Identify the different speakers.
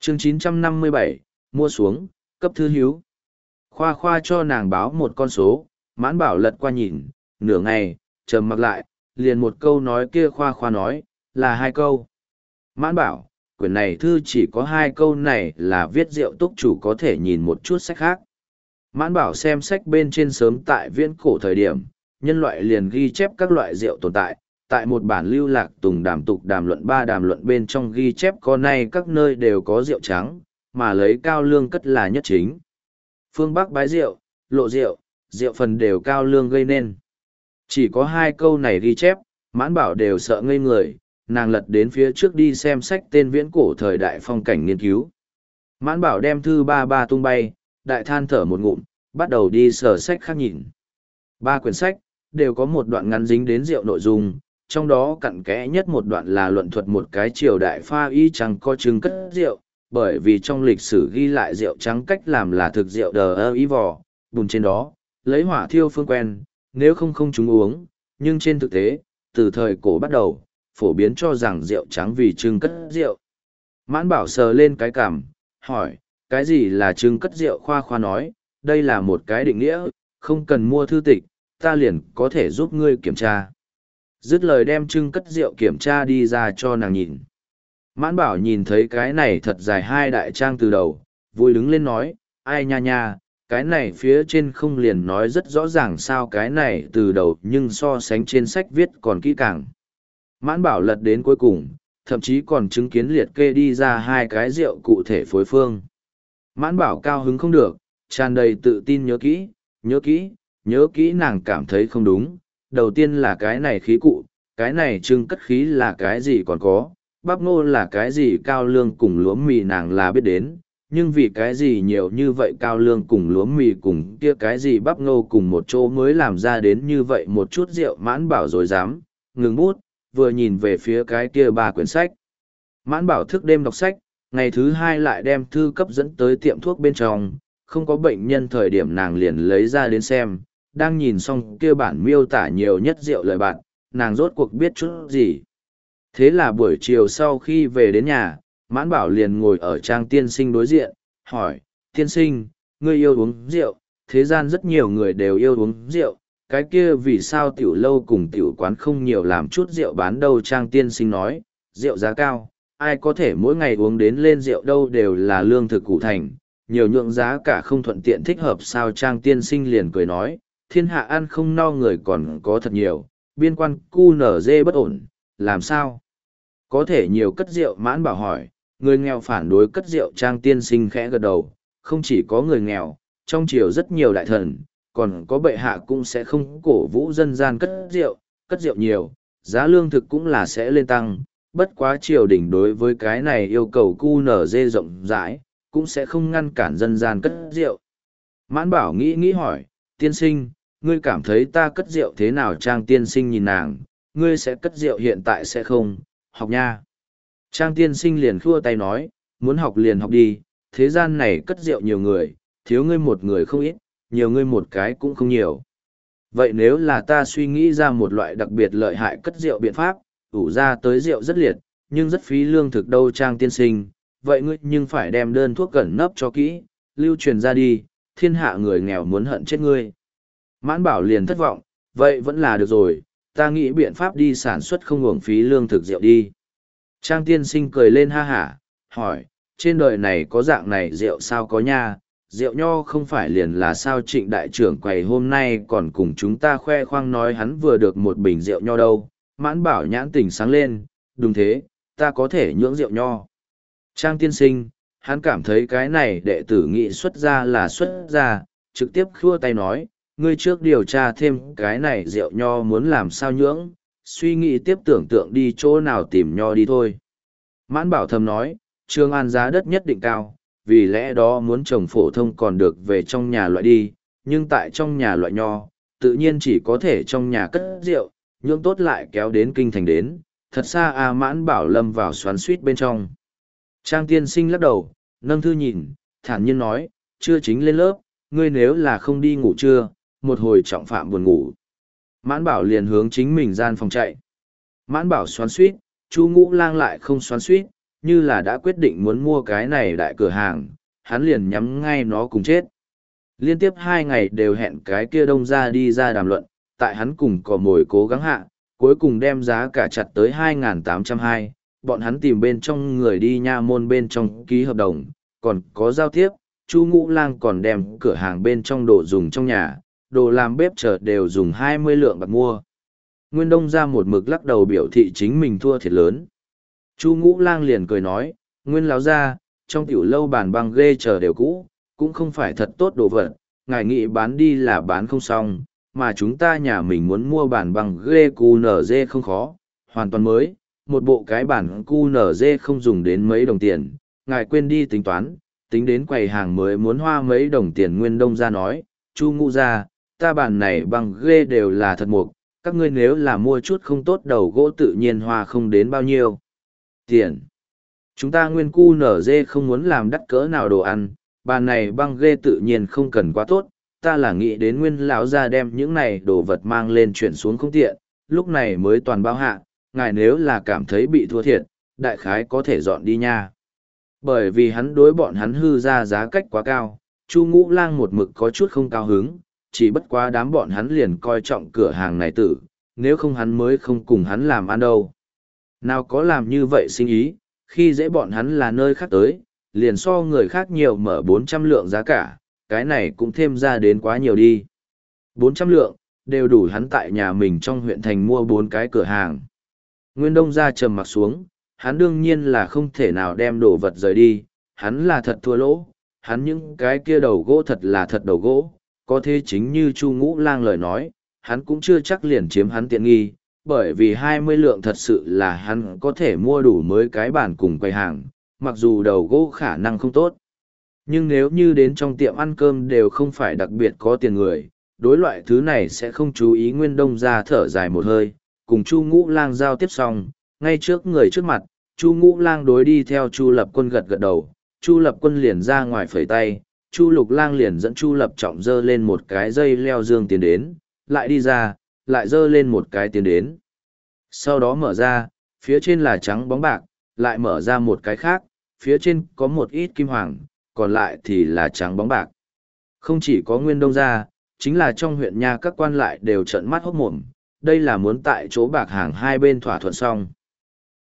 Speaker 1: Chương 957, mua xuống, cấp thư hiếu. Khoa khoa cho nàng báo một con số, Mãn Bảo lật qua nhìn, nửa ngày, trầm mặc lại, liền một câu nói kia khoa khoa nói, là hai câu. Mãn Bảo, quyển này thư chỉ có hai câu này là viết rượu túc chủ có thể nhìn một chút sách khác. Mãn Bảo xem sách bên trên sớm tại viễn cổ thời điểm, nhân loại liền ghi chép các loại rượu tồn tại. Tại một bản lưu lạc tùng đàm tục đàm luận ba đàm luận bên trong ghi chép có nay các nơi đều có rượu trắng, mà lấy cao lương cất là nhất chính. Phương Bắc bái rượu, lộ rượu, rượu phần đều cao lương gây nên. Chỉ có hai câu này ghi chép, Mãn Bảo đều sợ ngây người, nàng lật đến phía trước đi xem sách tên viễn cổ thời đại phong cảnh nghiên cứu. Mãn Bảo đem thư ba ba tung bay, đại than thở một ngụm, bắt đầu đi sờ sách khác nhìn. Ba quyển sách, đều có một đoạn ngắn dính đến rượu nội dung, trong đó cặn kẽ nhất một đoạn là luận thuật một cái triều đại pha y chẳng có chứng cất rượu, bởi vì trong lịch sử ghi lại rượu trắng cách làm là thực rượu đờ ơ y vò, bùn trên đó, lấy hỏa thiêu phương quen, nếu không chúng uống, nhưng trên thực tế, từ thời cổ bắt đầu, phổ biến cho rằng rượu trắng vì trưng cất rượu. Mãn Bảo sờ lên cái cằm, hỏi, cái gì là trưng cất rượu? Khoa khoa nói, đây là một cái định nghĩa, không cần mua thư tịch, ta liền có thể giúp ngươi kiểm tra. Dứt lời đem trưng cất rượu kiểm tra đi ra cho nàng nhìn. Mãn Bảo nhìn thấy cái này thật dài hai đại trang từ đầu, vui đứng lên nói, ai nha nha, cái này phía trên không liền nói rất rõ ràng sao cái này từ đầu nhưng so sánh trên sách viết còn kỹ càng. Mãn Bảo lật đến cuối cùng, thậm chí còn chứng kiến liệt kê đi ra hai cái rượu cụ thể phối phương. Mãn Bảo cao hứng không được, tràn đầy tự tin nhớ kỹ nàng cảm thấy không đúng. Đầu tiên là cái này khí cụ, cái này trưng cất khí là cái gì còn có, bắp ngô là cái gì cao lương cùng lúa mì nàng là biết đến, nhưng vì cái gì nhiều như vậy cao lương cùng lúa mì cùng kia cái gì bắp ngô cùng một chỗ mới làm ra đến như vậy một chút rượu. Mãn Bảo rồi dám, ngừng bút, vừa nhìn về phía cái kia ba quyển sách. Mãn Bảo thức đêm đọc sách, ngày thứ hai lại đem thư cấp dẫn tới tiệm thuốc bên trong, không có bệnh nhân thời điểm nàng liền lấy ra đến xem, đang nhìn xong kia bản miêu tả nhiều nhất rượu lời bạn, nàng rốt cuộc biết chút gì. Thế là buổi chiều sau khi về đến nhà, Mãn Bảo liền ngồi ở Trang tiên sinh đối diện, hỏi, tiên sinh, ngươi yêu uống rượu, thế gian rất nhiều người đều yêu uống rượu, cái kia vì sao tiểu lâu cùng tiểu quán không nhiều làm chút rượu bán đâu? Trang tiên sinh nói, rượu giá cao, ai có thể mỗi ngày uống đến lên rượu đâu, đều là lương thực củ thành, nhiều nhượng giá cả không thuận tiện thích hợp sao? Trang tiên sinh liền cười nói, thiên hạ ăn không no người còn có thật nhiều, biên quan cu nở dê bất ổn, làm sao có thể nhiều cất rượu? Mãn Bảo hỏi, người nghèo phản đối cất rượu? Trang tiên sinh khẽ gật đầu, không chỉ có người nghèo, trong triều rất nhiều đại thần, còn có bệ hạ cũng sẽ không cổ vũ dân gian cất rượu nhiều, giá lương thực cũng là sẽ lên tăng, bất quá triều đình đối với cái này yêu cầu cu nở dê rộng rãi, cũng sẽ không ngăn cản dân gian cất rượu. Mãn Bảo nghĩ hỏi, tiên sinh, ngươi cảm thấy ta cất rượu thế nào? Trang tiên sinh nhìn nàng, ngươi sẽ cất rượu hiện tại sẽ không, học nha. Trang tiên sinh liền khua tay nói, muốn học liền học đi, thế gian này cất rượu nhiều người, thiếu ngươi một người không ít, nhiều ngươi một cái cũng không nhiều. Vậy nếu là ta suy nghĩ ra một loại đặc biệt lợi hại cất rượu biện pháp, ủ ra tới rượu rất liệt, nhưng rất phí lương thực đâu? Trang tiên sinh, vậy ngươi nhưng phải đem đơn thuốc cẩn nấp cho kỹ, lưu truyền ra đi, thiên hạ người nghèo muốn hận chết ngươi. Mãn Bảo liền thất vọng, vậy vẫn là được rồi, ta nghĩ biện pháp đi sản xuất không uổng phí lương thực rượu đi. Trang tiên sinh cười lên ha hả, hỏi, trên đời này có dạng này rượu sao? Có nha, rượu nho không phải liền là sao? Trịnh đại trưởng quầy hôm nay còn cùng chúng ta khoe khoang nói hắn vừa được một bình rượu nho đâu. Mãn Bảo nhãn tỉnh sáng lên, đúng thế, ta có thể nhưỡng rượu nho. Trang tiên sinh, hắn cảm thấy cái này đệ tử nghị xuất ra là xuất ra, trực tiếp khua tay nói, ngươi trước điều tra thêm cái này rượu nho muốn làm sao nhưỡng, suy nghĩ tiếp tưởng tượng đi chỗ nào tìm nho đi thôi. Mãn Bảo thầm nói, Trường An giá đất nhất định cao, vì lẽ đó muốn trồng phổ thông còn được về trong nhà loại đi, nhưng tại trong nhà loại nho, tự nhiên chỉ có thể trong nhà cất rượu, nhưỡng tốt lại kéo đến kinh thành đến, thật xa à? Mãn Bảo lâm vào xoắn suýt bên trong. Trang tiên sinh lắc đầu, nâng thư nhìn, thản nhiên nói, chưa chính lên lớp, ngươi nếu là không đi ngủ trưa, một hồi trọng phạm buồn ngủ. Mãn Bảo liền hướng chính mình gian phòng chạy. Mãn Bảo xoắn suýt, Chu Ngũ Lang lại không xoắn suýt, như là đã quyết định muốn mua cái này đại cửa hàng, hắn liền nhắm ngay nó cùng chết. Liên tiếp 2 ngày đều hẹn cái kia Đông gia đi ra đàm luận, tại hắn cùng cò mồi cố gắng hạ, cuối cùng đem giá cả chặt tới 2.820, bọn hắn tìm bên trong người đi nha môn bên trong ký hợp đồng, còn có giao tiếp, Chu Ngũ Lang còn đem cửa hàng bên trong đồ dùng trong nhà, đồ làm bếp chợ đều dùng 20 lượng bạc mua. Nguyên Đông gia một mực lắc đầu biểu thị chính mình thua thiệt lớn. Chu Ngũ Lang liền cười nói, Nguyên lão gia, trong tiểu lâu bàn băng ghê chờ đều cũ, cũng không phải thật tốt đồ vật, ngài nghĩ bán đi là bán không xong, mà chúng ta nhà mình muốn mua bàn băng ghê QNZ không khó, hoàn toàn mới, một bộ cái bản QNZ không dùng đến mấy đồng tiền, ngài quên đi tính toán, tính đến quầy hàng mới muốn hoa mấy đồng tiền. Nguyên Đông gia nói, Chu Ngũ gia, ta bản này băng ghê đều là thật mục, các ngươi nếu là mua chút không tốt đầu gỗ tự nhiên hoa không đến bao nhiêu tiền. Chúng ta Nguyên QNZ không muốn làm đắt cỡ nào đồ ăn, bàn này băng ghê tự nhiên không cần quá tốt, ta là nghĩ đến Nguyên lão gia đem những này đồ vật mang lên chuyển xuống không tiện, lúc này mới toàn bao hạ, ngài nếu là cảm thấy bị thua thiệt, đại khái có thể dọn đi nha. Bởi vì hắn đối bọn hắn hư ra giá cách quá cao, Chu Ngũ Lang một mực có chút không cao hứng, chỉ bất quá đám bọn hắn liền coi trọng cửa hàng này tử, nếu không hắn mới không cùng hắn làm ăn đâu. Nào có làm như vậy sinh ý, khi dễ bọn hắn là nơi khác tới, liền so người khác nhiều mở 400 lượng giá cả, cái này cũng thêm ra đến quá nhiều đi. 400 lượng, đều đủ hắn tại nhà mình trong huyện thành mua 4 cái cửa hàng. Nguyên Đông gia trầm mặc xuống, hắn đương nhiên là không thể nào đem đồ vật rời đi, hắn là thật thua lỗ, hắn những cái kia đầu gỗ thật là thật đầu gỗ, có thế chính như Chu Ngũ Lang lời nói, hắn cũng chưa chắc liền chiếm hắn tiện nghi, bởi vì 20 lượng thật sự là hắn có thể mua đủ mới cái bản cùng quầy hàng, mặc dù đầu gỗ khả năng không tốt. Nhưng nếu như đến trong tiệm ăn cơm đều không phải đặc biệt có tiền người, đối loại thứ này sẽ không chú ý. Nguyên Đông gia thở dài một hơi, cùng Chu Ngũ Lang giao tiếp xong, ngay trước người trước mặt, Chu Ngũ Lang đối đi theo Chu Lập Quân gật gật đầu, Chu Lập Quân liền ra ngoài phẩy tay, Chu Lục Lang liền dẫn Chu Lập Trọng dơ lên một cái dây leo dương tiến đến, lại đi ra, lại dơ lên một cái tiến đến. Sau đó mở ra, phía trên là trắng bóng bạc, lại mở ra một cái khác, phía trên có một ít kim hoàng, còn lại thì là trắng bóng bạc. Không chỉ có Nguyên Đông gia, chính là trong huyện nha các quan lại đều trợn mắt hốt mồm, đây là muốn tại chỗ bạc hàng hai bên thỏa thuận xong.